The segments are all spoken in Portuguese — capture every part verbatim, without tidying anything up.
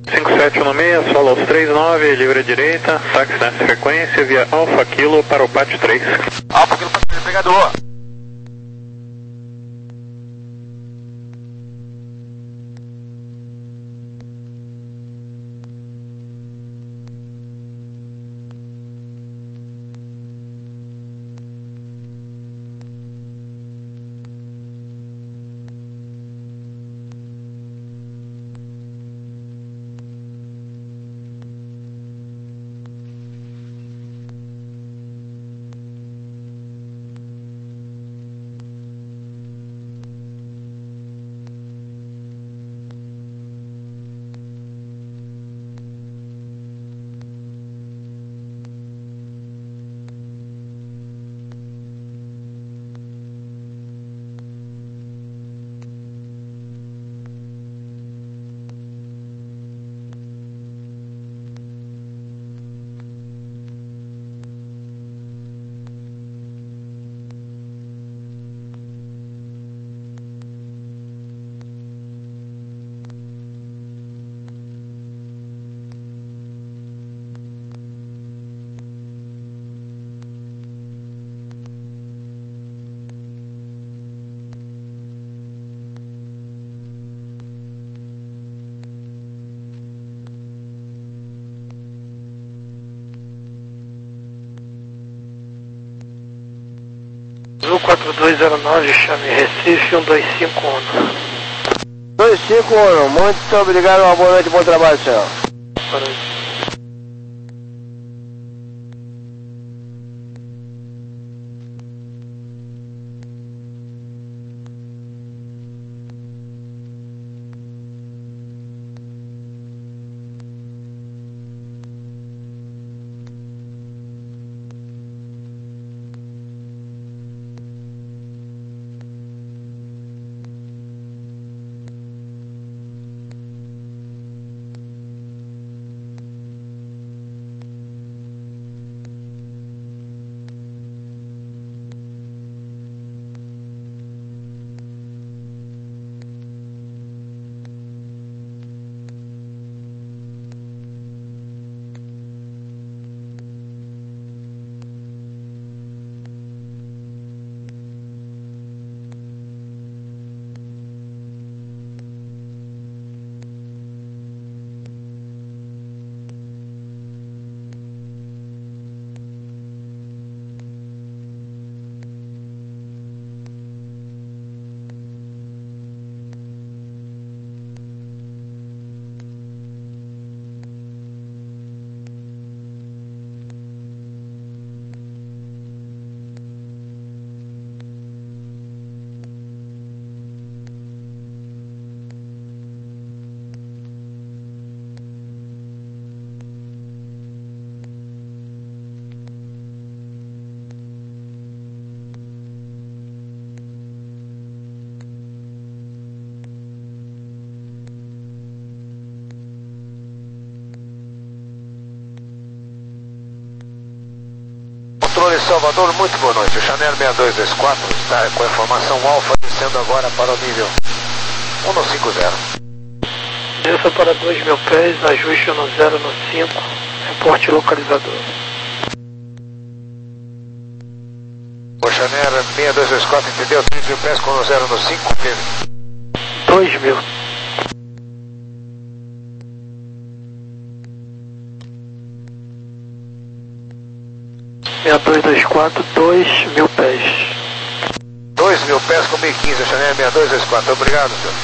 cinco sete um seis, solo aos três nove, livre à direita, táxi nessa frequência via Alfa Kilo para o Pátio três. Alfa Kilo para o Pátio, obrigado. Azul quatro dois zero nove, chame Recife um dois cinco um. dois cinco um, muito obrigado, uma boa noite, bom trabalho, senhor. Boa noite. Controle Salvador, muito boa noite. O Chanel seis dois dois quatro está com a informação alfa descendo agora para o nível um cinco zero. Desça para dois mil pés, ajuste no zero no cinco, reporte localizador. O Chanel seis dois dois quatro entendeu, três mil pés com o zero no cinco, firme. dois mil. seis dois dois quatro, dois mil pés. dois mil pés com mil e quinze, Chanel seis dois dois quatro, obrigado, senhor.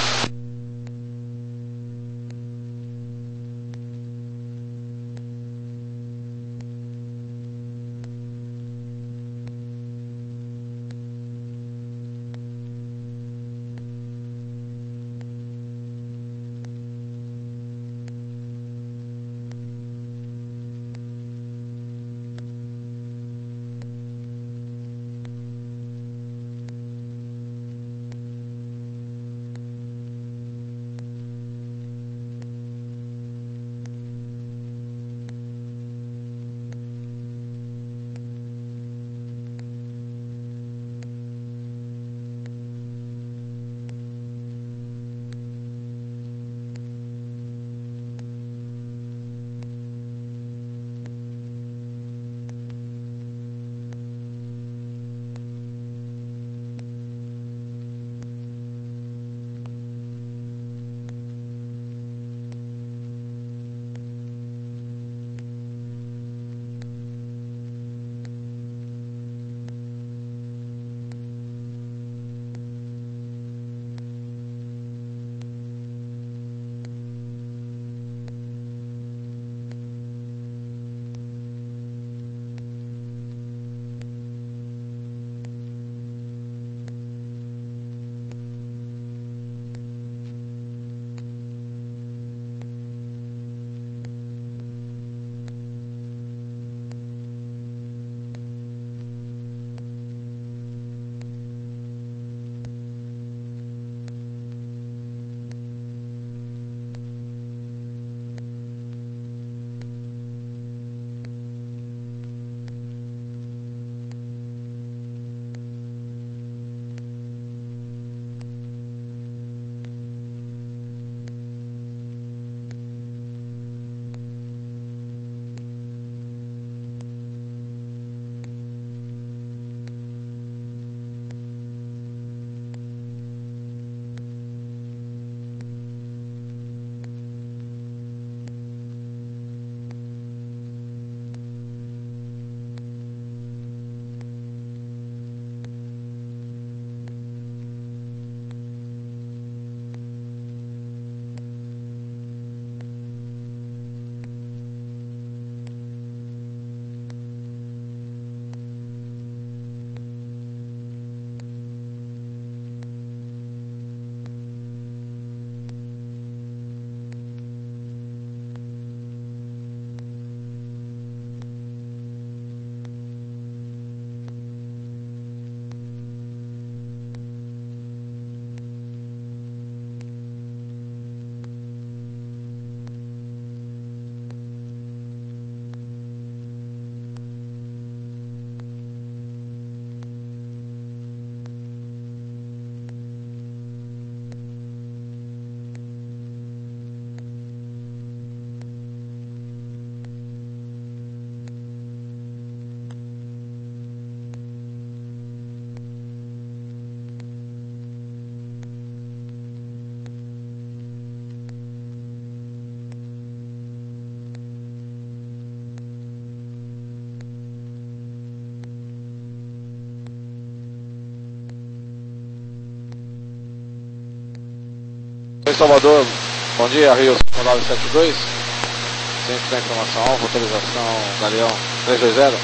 Salvador, bom dia, Rio cinco nove sete dois. Centro da informação alfa, autorização Galeão três dois zero.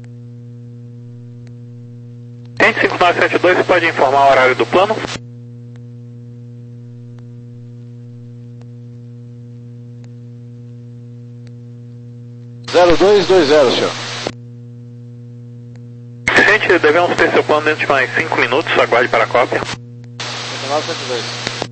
Gente cinco nove sete dois, pode informar o horário do plano? zero dois dois zero, senhor. Gente, devemos ter seu plano dentro de mais cinco minutos, aguarde para a cópia. cinco nove sete dois.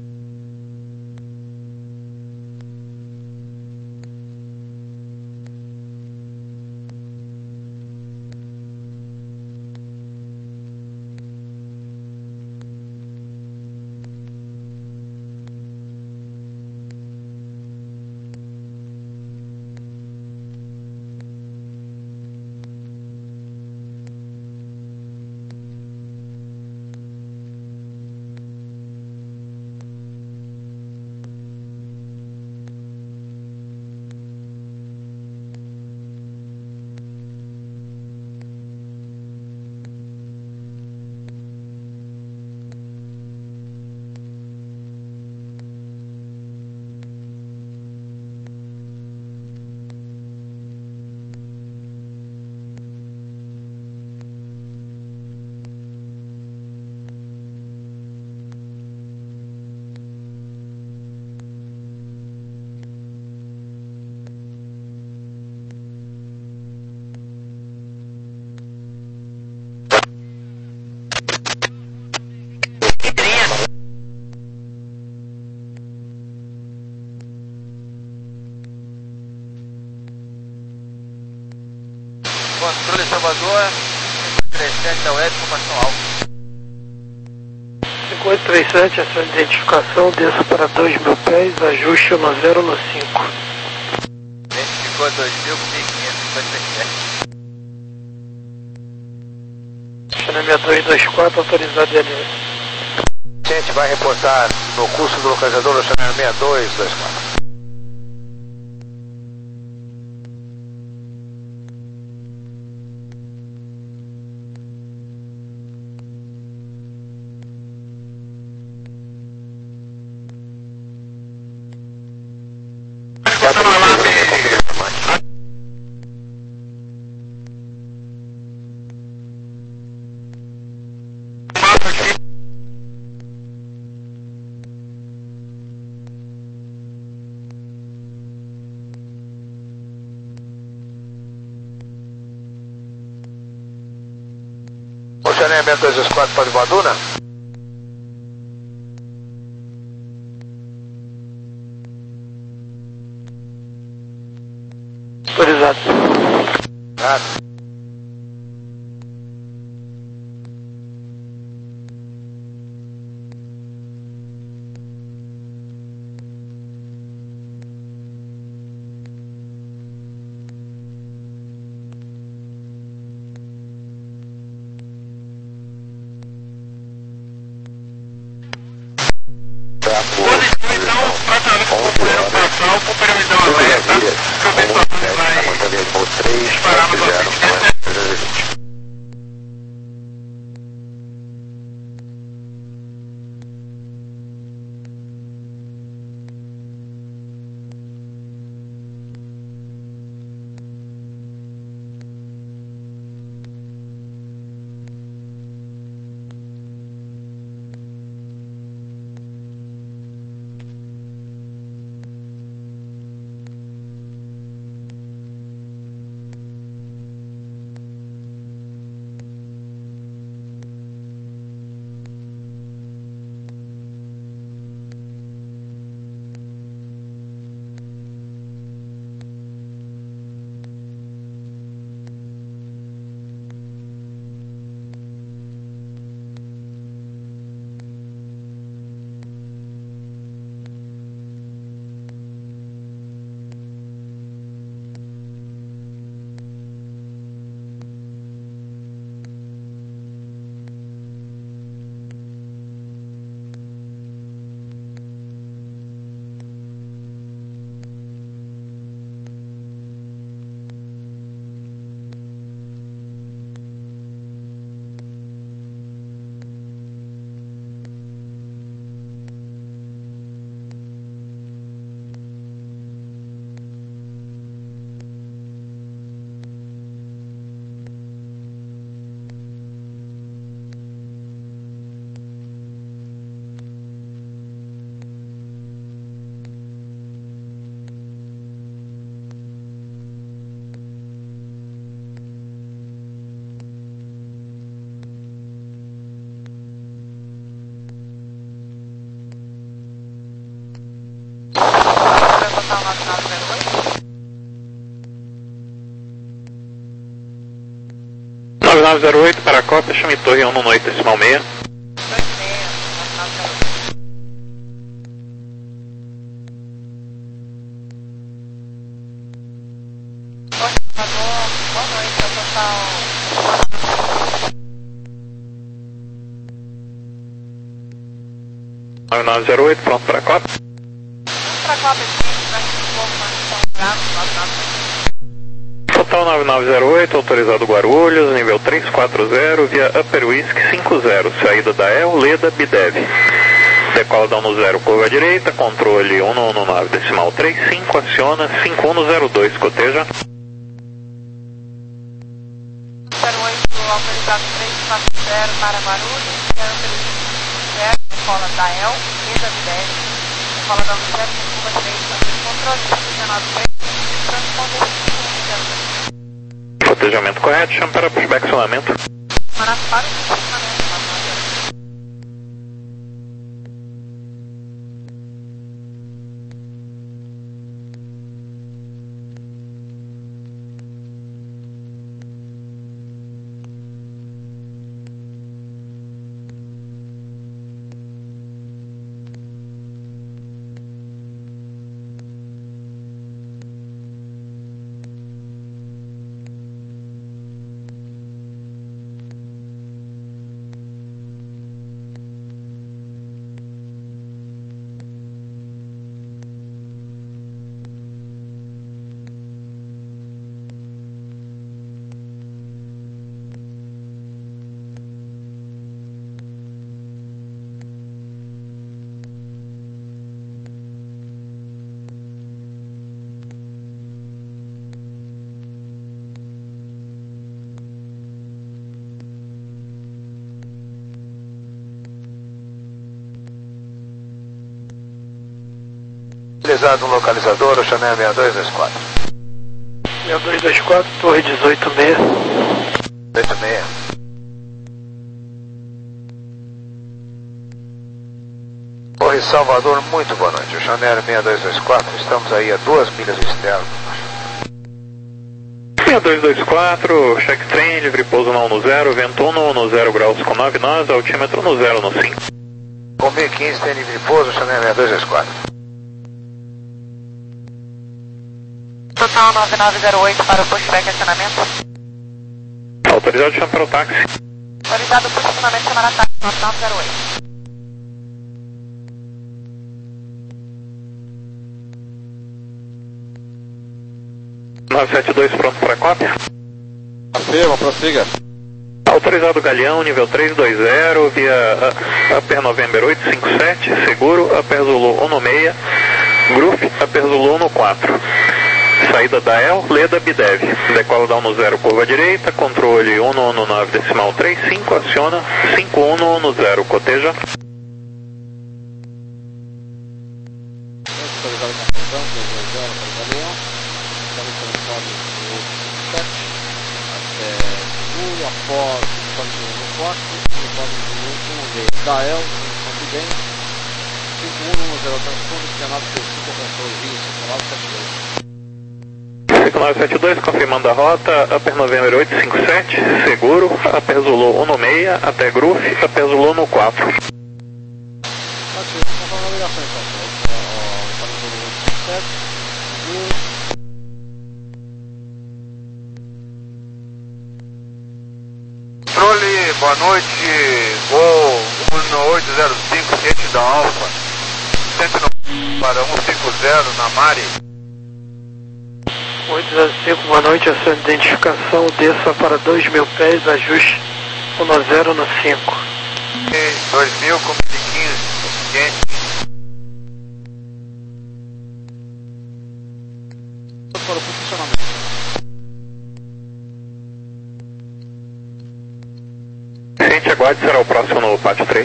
Controle Salvador, cinco oito três sete da web, informação alfa. cinco oito três sete, essa identificação, desça para dois mil pés, ajuste no zero no cinco. Identificou dois mil quinhentos e cinquenta e sete. Chaneamento dois dois quatro, autorizado L S. Gente, vai reportar no curso do localizador o channel seis dois dois quatro. O chaneamento dois dois quatro pode Baduna? Autorizado. Ah. nove zero oito para a cópia, chame torre um no oito decimal meia. Boa noite, ao total. nove nove zero oito, pronto para a cópia. Para a cópia, sim, vai ser informação grave, Total nove nove zero oito, autorizado Guarulhos, nível trezentos e quarenta, via Upper Whisky cinquenta, saída da E L, Leda, Bidev. Decola down no zero, curva à direita, controle cento e dezenove, decimal trinta e cinco, aciona cinco um zero dois, coteja. zero oito, autorizado trezentos e quarenta para Guarulhos, via Upper Whisky zero, decola da E L, Leda, Bidev. Decola down no zero, curva à direita, controle cento e dezenove, três, transponder cinco um zero dois. Cotejamento correto, chame para pushback acionamento. Para para o funcionamento, Utilizado um localizador, o Chanel seis dois dois quatro. seis dois dois quatro, torre dezoito seis. dezoito seis. Torre Salvador, muito boa noite. O Chanel seis dois dois quatro, estamos aí a duas milhas externas. seis dois dois quatro, check train, livre pouso na um no zero, vento um no zero graus com nove nós, altímetro no zero no cinco. Com mil e quinze tem livre pouso, Chanel seis dois dois quatro. total nove nove zero oito para o pushback acionamento. Autorizado, chame para o táxi. Autorizado o posicionamento chamar a táxi nove nove zero oito. nove sete dois, pronto para a cópia. Afirma, prossiga. Autorizado Galeão, nível trezentos e vinte, via uh, Upper November oito cinco sete, seguro, Upper Zulu um no seis, Groove, Upper Zulu um no quatro. Saída da E L, Leda, Bidev. Decola down no zero, curva à direita, controle cento e dezenove, decimal trinta e cinco, aciona cinco um no zero, coteja. Autorizado com razão, dois dois zero para o Galeão. Estamos no telefone do oito cinco sete até seguro, após o telefone do um quatro, telefone do um no seis. Da E L, confidente, cinco um no zero, transponder, dezenove três cinco, controle Rio, cinco nove sete dois. cinco nove sete dois, confirmando a rota, Upper November oito cinco sete, seguro, Upper Zulu um no seis, até Groove, Upper Zulu no quatro. Ativo, conforme a navegação então. Ó, o telefone do oito cinco sete, seguro. Controle, boa noite, Gol um oito zero cinco, ciente da Alfa, cento e noventa para cento e cinquenta na Mari. oito zero cinco, boa noite, a sua identificação, desça para dois mil pés, ajuste um zero no cinco. dois mil com mil e quinze, suficiente. Para o funcionamento. Gente, aguarde, será o próximo no pátio três.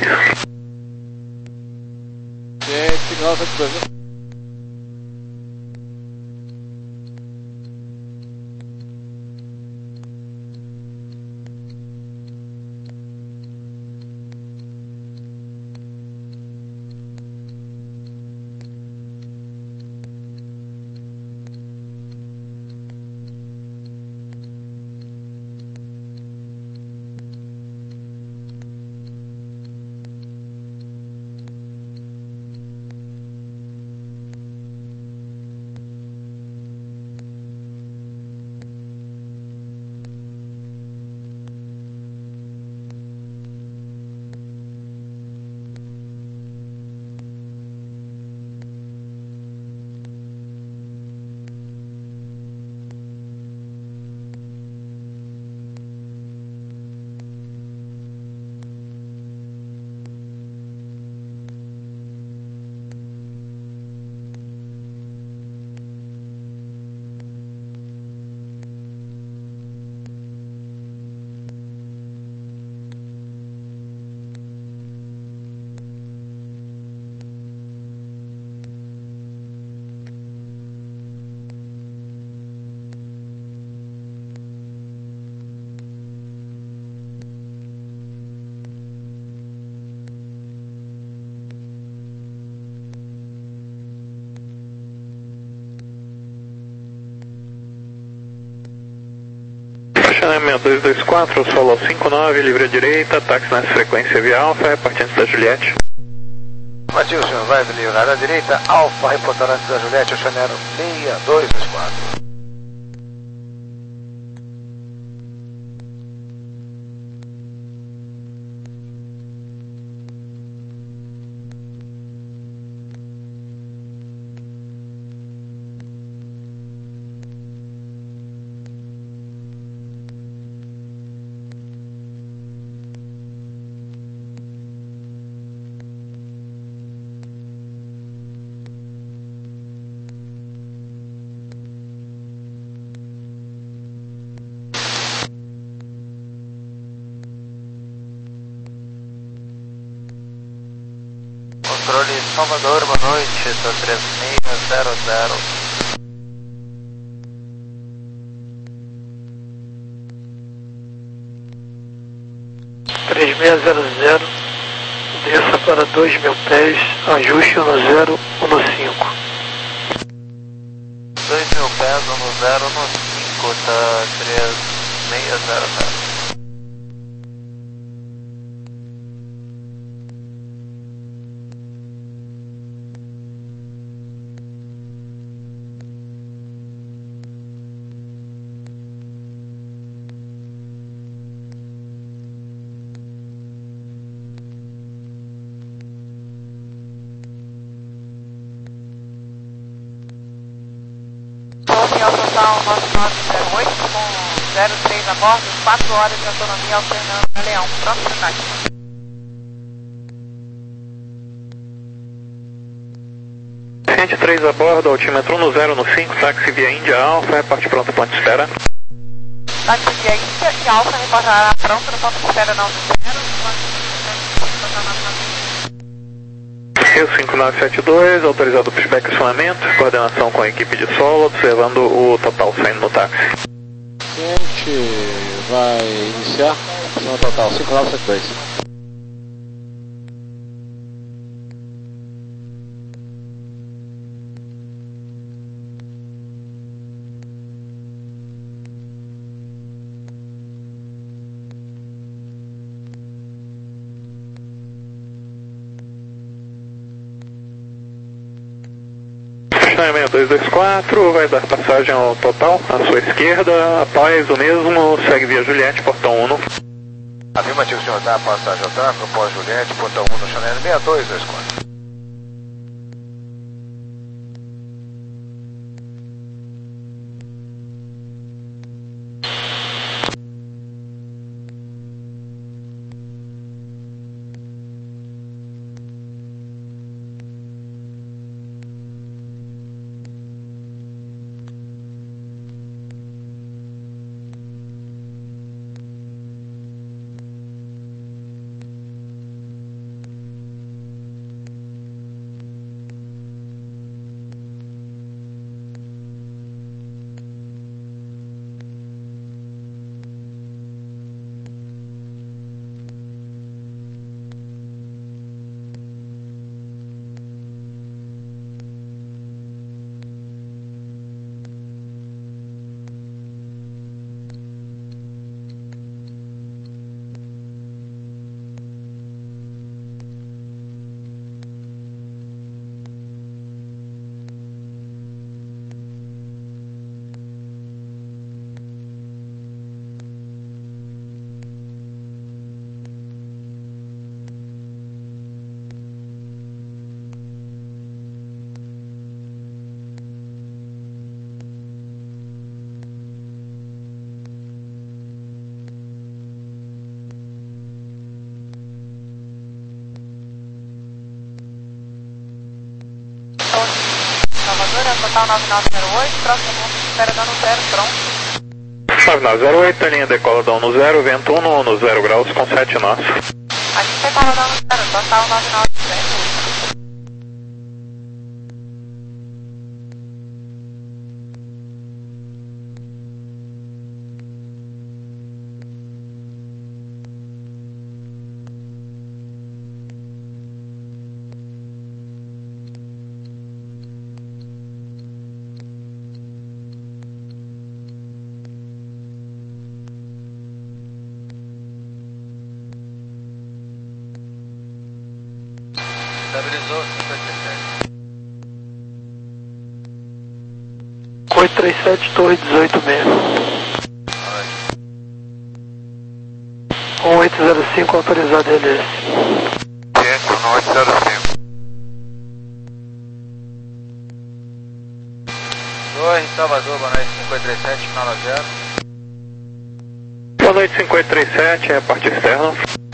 Gente, signal sete dois, né? Channel seis dois dois quatro, solo cinco nove, livre à direita, táxi na frequência via Alfa, reportante da Juliette. Matheus, senhor, vai livrar à direita, Alfa, reportante da Juliette, o Channel seis dois dois quatro. Controle Salvador, boa noite, estou três seis zero zero. três seis zero zero, desça para dois mil pés, ajuste um zero um cinco. dois mil pés, um zero um cinco, tá três seis zero zero. Autonomia total nove nove zero oito com zero três a bordo, quatro horas de autonomia alternando a Leão. Próximo táxi. Ciente três a bordo, altímetro um zero um cinco, táxi via Índia Alfa, reporte pronto, ponto de espera. Táxi via Índia e Alfa reportará pronto no ponto de espera não zero. Rio cinco nove sete dois, autorizado o pushback e acionamento, coordenação com a equipe de solo, observando o total saindo no táxi. Ciente, vai iniciar, no total cinco nove sete dois. seis dois dois quatro, vai dar passagem ao total, à sua esquerda, após o mesmo, segue via Juliette, portão um. Afirmativo, senhor, dá passagem ao tráfego, pós Juliette, portão um no Channel seis dois dois quatro. Salvador, total nove nove zero oito, próximo ponto de espera dando zero, pronto. nove nove zero oito, linha decola dando zero, vento um no zero graus com sete nós. Aqui decola dando zero, total nove nove zero oito. Azul cinquenta e sete. oito três sete, torre dezoito seis. um oito zero cinco, autorizado L S. Ciência, um oito zero cinco. Torre Salvador, boa noite, cinco oito três sete, final a zero. Boa noite, cinco oito três sete, é a parte externa.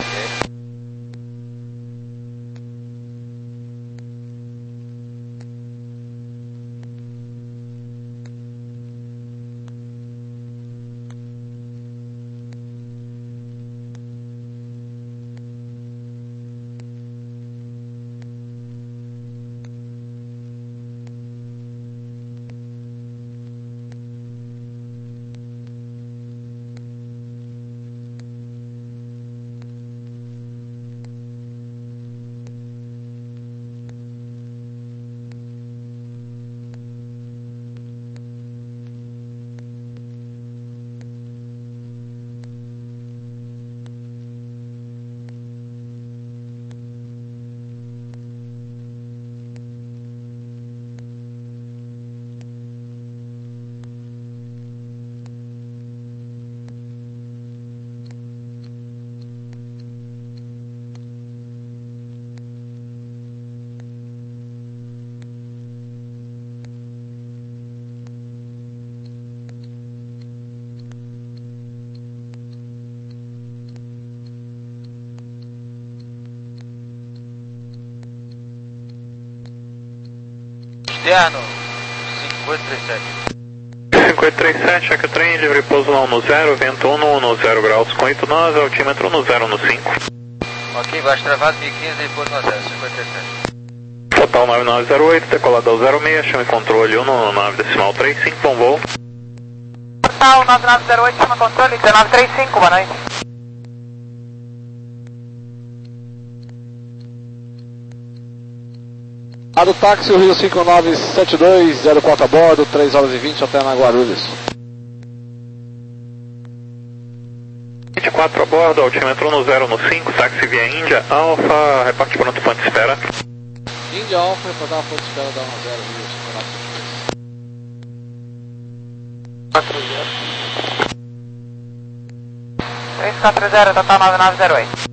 Externo, cinco oito três sete. cinco oito três sete, checa trem, livre pouso lá no zero, vento um no zero graus com oito nós, altímetro no zero no cinco. Ok, baixo travado, mil e quinze, pouso no zero, cinco oito três sete. Total nove nove zero oito, decolado ao zero seis, chama e controle um no nove decimal três cinco, bom voo. Total nove nove zero oito, chama controle dezenove trinta e cinco, boa noite. A do táxi, o Rio cinco nove sete dois, zero quatro a bordo, três horas e vinte até na Guarulhos. vinte e quatro a bordo, altímetro no zero no cinco, táxi via Índia, Alfa, reparte pronto, ponto de espera. Índia Alfa, reportar ponto de espera da um zero, Rio cinco nove sete dois. quatro zero. três quatro zero, total nove nove zero oito.